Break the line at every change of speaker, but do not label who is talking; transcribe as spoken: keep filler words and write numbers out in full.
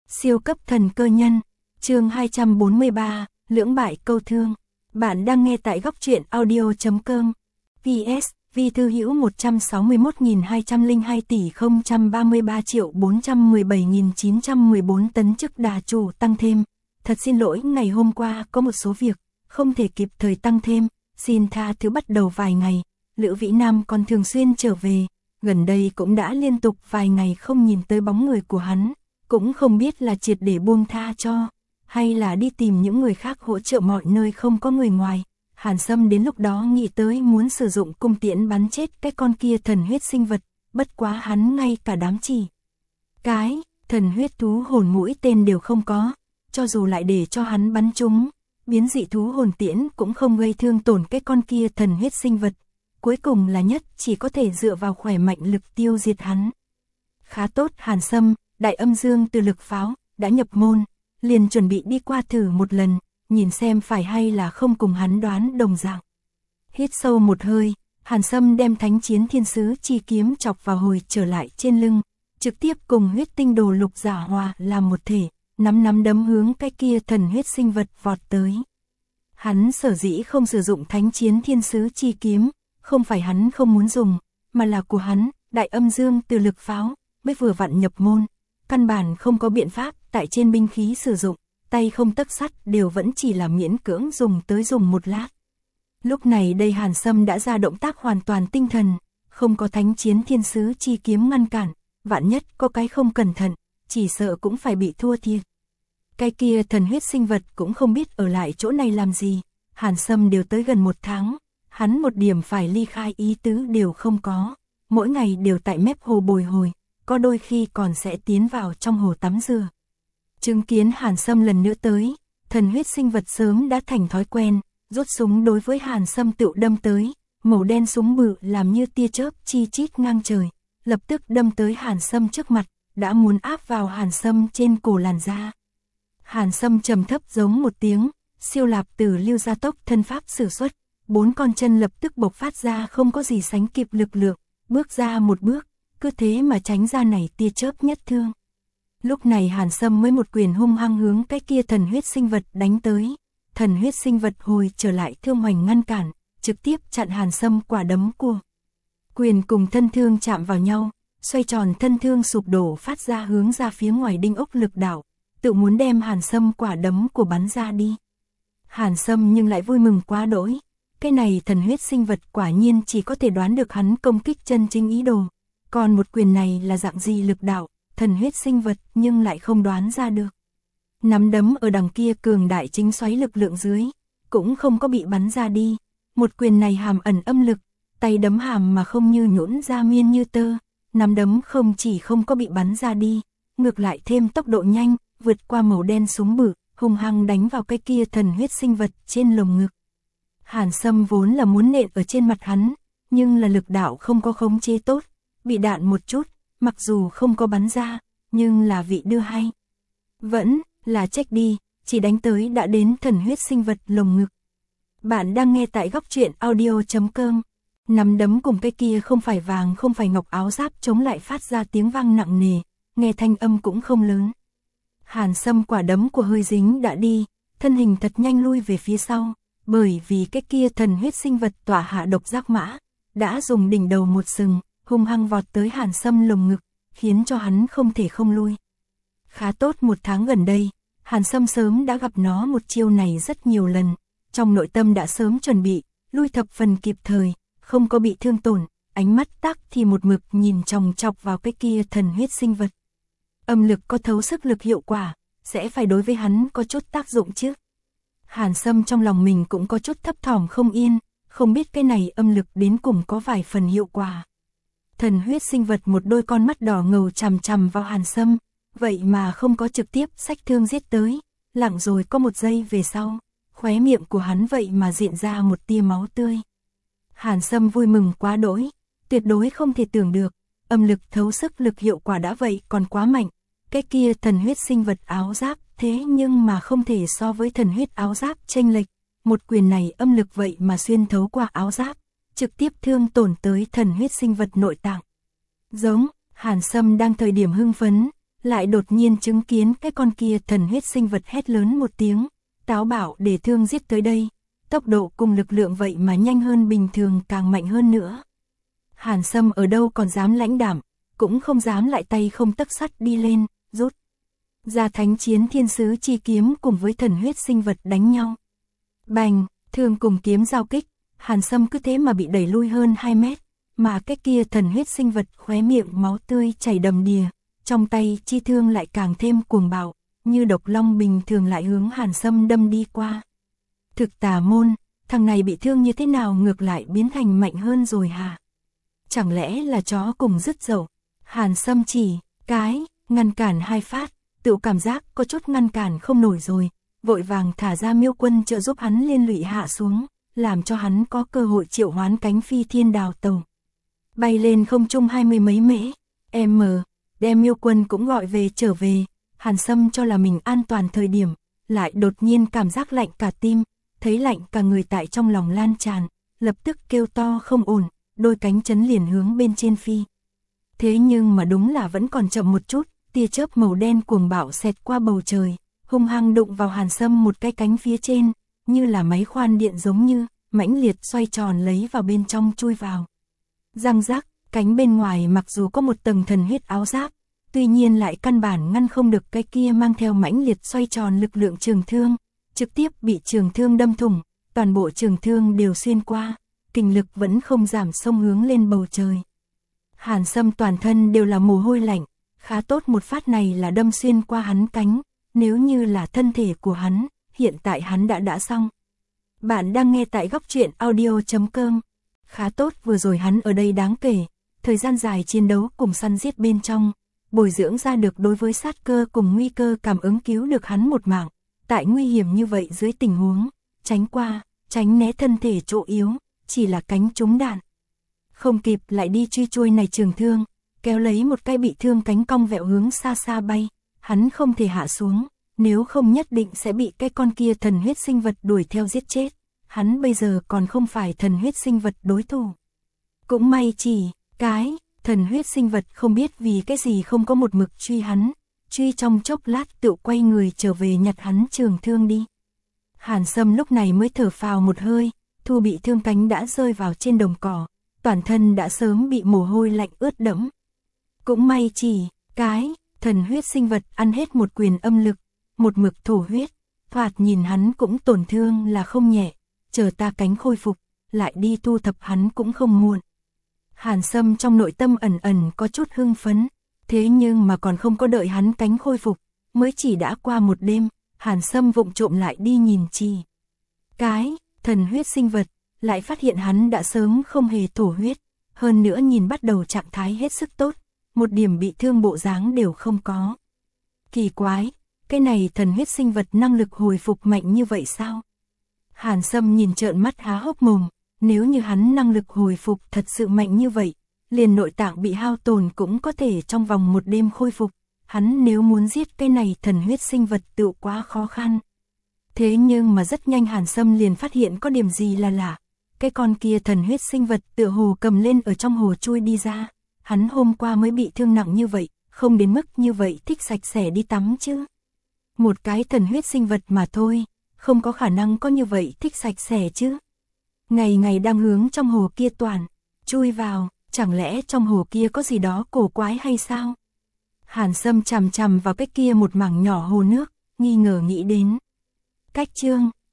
Siêu cấp thần cơ nhân, chương hai trăm bốn mươi ba, lưỡng bại câu thương. Bạn đang nghe tại góc truyện audio chấm com. pê ét, vi thư hữu một trăm sáu mươi mốt nghìn hai trăm lẻ hai tỷ không trăm ba mươi ba triệu bốn trăm mười bảy nghìn chín trăm mười bốn tấn chức đà chủ tăng thêm. Thật xin lỗi, ngày hôm qua có một số việc, không thể kịp thời tăng thêm, xin tha thứ. Bắt đầu vài ngày, Lữ Vĩ Nam còn thường xuyên trở về, gần đây cũng đã liên tục vài ngày không nhìn tới bóng người của hắn, cũng không biết là triệt để buông tha cho, hay là đi tìm những người khác hỗ trợ mọi nơi không có người ngoài. Hàn Sâm đến lúc đó nghĩ tới muốn sử dụng cung tiễn bắn chết cái con kia thần huyết sinh vật, bất quá hắn ngay cả đám chỉ cái thần huyết thú hồn mũi tên đều không có, cho dù lại để cho hắn bắn chúng, biến dị thú hồn tiễn cũng không gây thương tổn cái con kia thần huyết sinh vật, cuối cùng là nhất chỉ có thể dựa vào khỏe mạnh lực tiêu diệt hắn. Khá tốt, Hàn Sâm, đại âm dương từ lực pháo đã nhập môn, liền chuẩn bị đi qua thử một lần, nhìn xem phải hay là không cùng hắn đoán đồng dạng. Hít sâu một hơi, Hàn Sâm đem Thánh Chiến Thiên Sứ chi kiếm chọc vào hồi trở lại trên lưng, trực tiếp cùng huyết tinh đồ lục giả hòa làm một thể, nắm nắm đấm hướng cái kia thần huyết sinh vật vọt tới. Hắn sở dĩ không sử dụng Thánh Chiến Thiên Sứ chi kiếm, không phải hắn không muốn dùng, mà là của hắn, đại âm dương từ lực pháo, mới vừa vặn nhập môn, căn bản không có biện pháp tại trên binh khí sử dụng, tay không tấc sắt đều vẫn chỉ là miễn cưỡng dùng tới dùng một lát. Lúc này đây Hàn Sâm đã ra động tác hoàn toàn tinh thần, không có Thánh Chiến Thiên Sứ chi kiếm ngăn cản, vạn nhất có cái không cẩn thận, chỉ sợ cũng phải bị thua thiệt. Cái kia thần huyết sinh vật cũng không biết ở lại chỗ này làm gì, Hàn Sâm đều tới gần một tháng, hắn một điểm phải ly khai ý tứ đều không có, mỗi ngày đều tại mép hồ bồi hồi, có đôi khi còn sẽ tiến vào trong hồ tắm rửa. Chứng kiến Hàn Sâm lần nữa tới, thần huyết sinh vật sớm đã thành thói quen, rút súng đối với Hàn Sâm tự đâm tới, màu đen súng bự làm như tia chớp chi chít ngang trời, lập tức đâm tới Hàn Sâm trước mặt, đã muốn áp vào Hàn Sâm trên cổ làn da. Hàn Sâm trầm thấp giống một tiếng, siêu lạp tử lưu gia tốc thân pháp sử xuất, bốn con chân lập tức bộc phát ra không có gì sánh kịp lực lượng, bước ra một bước, cứ thế mà tránh ra này tia chớp nhất thương. Lúc này Hàn Sâm mới một quyền hung hăng hướng cái kia thần huyết sinh vật đánh tới, thần huyết sinh vật hồi trở lại thương hoành ngăn cản, trực tiếp chặn Hàn Sâm quả đấm của. Quyền cùng thân thương chạm vào nhau, xoay tròn thân thương sụp đổ phát ra hướng ra phía ngoài đinh ốc lực đạo, tự muốn đem Hàn Sâm quả đấm của bắn ra đi. Hàn Sâm nhưng lại vui mừng quá đỗi, cái này thần huyết sinh vật quả nhiên chỉ có thể đoán được hắn công kích chân chính ý đồ, còn một quyền này là dạng gì lực đạo, thần huyết sinh vật nhưng lại không đoán ra được. Nắm đấm ở đằng kia cường đại chính xoáy lực lượng dưới, cũng không có bị bắn ra đi, một quyền này hàm ẩn âm lực, tay đấm hàm mà không như nhũn ra miên như tơ, nắm đấm không chỉ không có bị bắn ra đi, ngược lại thêm tốc độ nhanh, vượt qua màu đen súng bự, hung hăng đánh vào cái kia thần huyết sinh vật trên lồng ngực. Hàn Sâm vốn là muốn nện ở trên mặt hắn, nhưng là lực đạo không có khống chế tốt, bị đạn một chút, mặc dù không có bắn ra, nhưng là vị đưa hay. Vẫn là trách đi, chỉ đánh tới đã đến thần huyết sinh vật lồng ngực. Bạn đang nghe tại góc truyện audio chấm com. Nắm đấm cùng cái kia không phải vàng không phải ngọc áo giáp chống lại phát ra tiếng vang nặng nề, nghe thanh âm cũng không lớn. Hàn Sâm quả đấm của hơi dính đã đi, thân hình thật nhanh lui về phía sau, bởi vì cái kia thần huyết sinh vật tỏa hạ độc giác mã, đã dùng đỉnh đầu một sừng, hung hăng vọt tới Hàn Sâm lồng ngực, khiến cho hắn không thể không lui. Khá tốt, một tháng gần đây, Hàn Sâm sớm đã gặp nó một chiêu này rất nhiều lần, trong nội tâm đã sớm chuẩn bị, lui thập phần kịp thời, không có bị thương tổn, ánh mắt tắc thì một mực nhìn chòng chọc vào cái kia thần huyết sinh vật. Âm lực có thấu sức lực hiệu quả, sẽ phải đối với hắn có chút tác dụng chứ. Hàn Sâm trong lòng mình cũng có chút thấp thỏm không yên, không biết cái này âm lực đến cùng có vài phần hiệu quả. Thần huyết sinh vật một đôi con mắt đỏ ngầu chằm chằm vào Hàn Sâm, vậy mà không có trực tiếp xách thương giết tới, lặng rồi có một giây về sau, khóe miệng của hắn vậy mà diện ra một tia máu tươi. Hàn Sâm vui mừng quá đỗi, tuyệt đối không thể tưởng được, âm lực thấu sức lực hiệu quả đã vậy còn quá mạnh, cái kia thần huyết sinh vật áo giáp thế nhưng mà không thể so với thần huyết áo giáp chênh lệch, một quyền này âm lực vậy mà xuyên thấu qua áo giáp, trực tiếp thương tổn tới thần huyết sinh vật nội tạng. Giống, Hàn Sâm đang thời điểm hưng phấn, lại đột nhiên chứng kiến cái con kia thần huyết sinh vật hét lớn một tiếng, táo bạo để thương giết tới đây, tốc độ cùng lực lượng vậy mà nhanh hơn bình thường càng mạnh hơn nữa. Hàn Sâm ở đâu còn dám lãnh đạm, cũng không dám lại tay không tấc sắt đi lên, rút ra thánh chiến thiên sứ chi kiếm cùng với thần huyết sinh vật đánh nhau. Bành, thương cùng kiếm giao kích, Hàn Sâm cứ thế mà bị đẩy lui hơn hai mét, mà cái kia thần huyết sinh vật khóe miệng máu tươi chảy đầm đìa, trong tay chi thương lại càng thêm cuồng bạo, như độc long bình thường lại hướng Hàn Sâm đâm đi qua. Thực tà môn, thằng này bị thương như thế nào ngược lại biến thành mạnh hơn rồi hả? Chẳng lẽ là chó cùng dứt dậu? Hàn Sâm chỉ, cái, ngăn cản hai phát, tự cảm giác có chút ngăn cản không nổi rồi, vội vàng thả ra Miêu Quân trợ giúp hắn liên lụy hạ xuống, làm cho hắn có cơ hội triệu hoán cánh phi thiên đào tàu. Bay lên không trung hai mươi mấy mễ, m, đem Miêu Quân cũng gọi về trở về, Hàn Sâm cho là mình an toàn thời điểm, lại đột nhiên cảm giác lạnh cả tim, thấy lạnh cả người tại trong lòng lan tràn, lập tức kêu to không ổn, đôi cánh chấn liền hướng bên trên phi. Thế nhưng mà đúng là vẫn còn chậm một chút, tia chớp màu đen cuồng bạo xẹt qua bầu trời, hung hăng đụng vào Hàn Sâm một cái cánh phía trên, như là máy khoan điện giống như, mãnh liệt xoay tròn lấy vào bên trong chui vào. Răng rắc, cánh bên ngoài mặc dù có một tầng thần huyết áo giáp, tuy nhiên lại căn bản ngăn không được cái kia mang theo mãnh liệt xoay tròn lực lượng trường thương, trực tiếp bị trường thương đâm thủng, toàn bộ trường thương đều xuyên qua, kình lực vẫn không giảm xông hướng lên bầu trời. Hàn Sâm toàn thân đều là mồ hôi lạnh, khá tốt một phát này là đâm xuyên qua hắn cánh, nếu như là thân thể của hắn, hiện tại hắn đã đã xong. Bạn đang nghe tại góc truyện audio chấm com. Khá tốt vừa rồi hắn ở đây đáng kể, thời gian dài chiến đấu cùng săn giết bên trong, bồi dưỡng ra được đối với sát cơ cùng nguy cơ cảm ứng cứu được hắn một mạng, tại nguy hiểm như vậy dưới tình huống, tránh qua, tránh né thân thể chỗ yếu, chỉ là cánh trúng đạn. Không kịp lại đi truy chuôi này trường thương, kéo lấy một cái bị thương cánh cong vẹo hướng xa xa bay, hắn không thể hạ xuống, nếu không nhất định sẽ bị cái con kia thần huyết sinh vật đuổi theo giết chết, hắn bây giờ còn không phải thần huyết sinh vật đối thủ. Cũng may chỉ, cái, thần huyết sinh vật không biết vì cái gì không có một mực truy hắn, truy trong chốc lát tự quay người trở về nhặt hắn trường thương đi. Hàn Sâm lúc này mới thở phào một hơi, thu bị thương cánh đã rơi vào trên đồng cỏ, toàn thân đã sớm bị mồ hôi lạnh ướt đẫm. Cũng may chỉ, cái, thần huyết sinh vật ăn hết một quyền âm lực, một mực thổ huyết, thoạt nhìn hắn cũng tổn thương là không nhẹ, chờ ta cánh khôi phục, lại đi thu thập hắn cũng không muộn. Hàn Sâm trong nội tâm ẩn ẩn có chút hưng phấn, thế nhưng mà còn không có đợi hắn cánh khôi phục, mới chỉ đã qua một đêm, Hàn Sâm vụng trộm lại đi nhìn chi. Cái, thần huyết sinh vật, lại phát hiện hắn đã sớm không hề thổ huyết, hơn nữa nhìn bắt đầu trạng thái hết sức tốt, một điểm bị thương bộ dáng đều không có. Kỳ quái, cái này thần huyết sinh vật năng lực hồi phục mạnh như vậy sao? Hàn Sâm nhìn trợn mắt há hốc mồm, nếu như hắn năng lực hồi phục thật sự mạnh như vậy, liền nội tạng bị hao tổn cũng có thể trong vòng một đêm khôi phục, hắn nếu muốn giết cái này thần huyết sinh vật tự quá khó khăn. Thế nhưng mà rất nhanh Hàn Sâm liền phát hiện có điểm gì là lạ, cái con kia thần huyết sinh vật tựa hồ cầm lên ở trong hồ chui đi ra, hắn hôm qua mới bị thương nặng như vậy, không đến mức như vậy thích sạch sẽ đi tắm chứ. Một cái thần huyết sinh vật mà thôi, không có khả năng có như vậy thích sạch sẽ chứ. Ngày ngày đang hướng trong hồ kia toàn, chui vào, chẳng lẽ trong hồ kia có gì đó cổ quái hay sao? Hàn Sâm chằm chằm vào cái kia một mảng nhỏ hồ nước, nghi ngờ nghĩ đến. Cách chương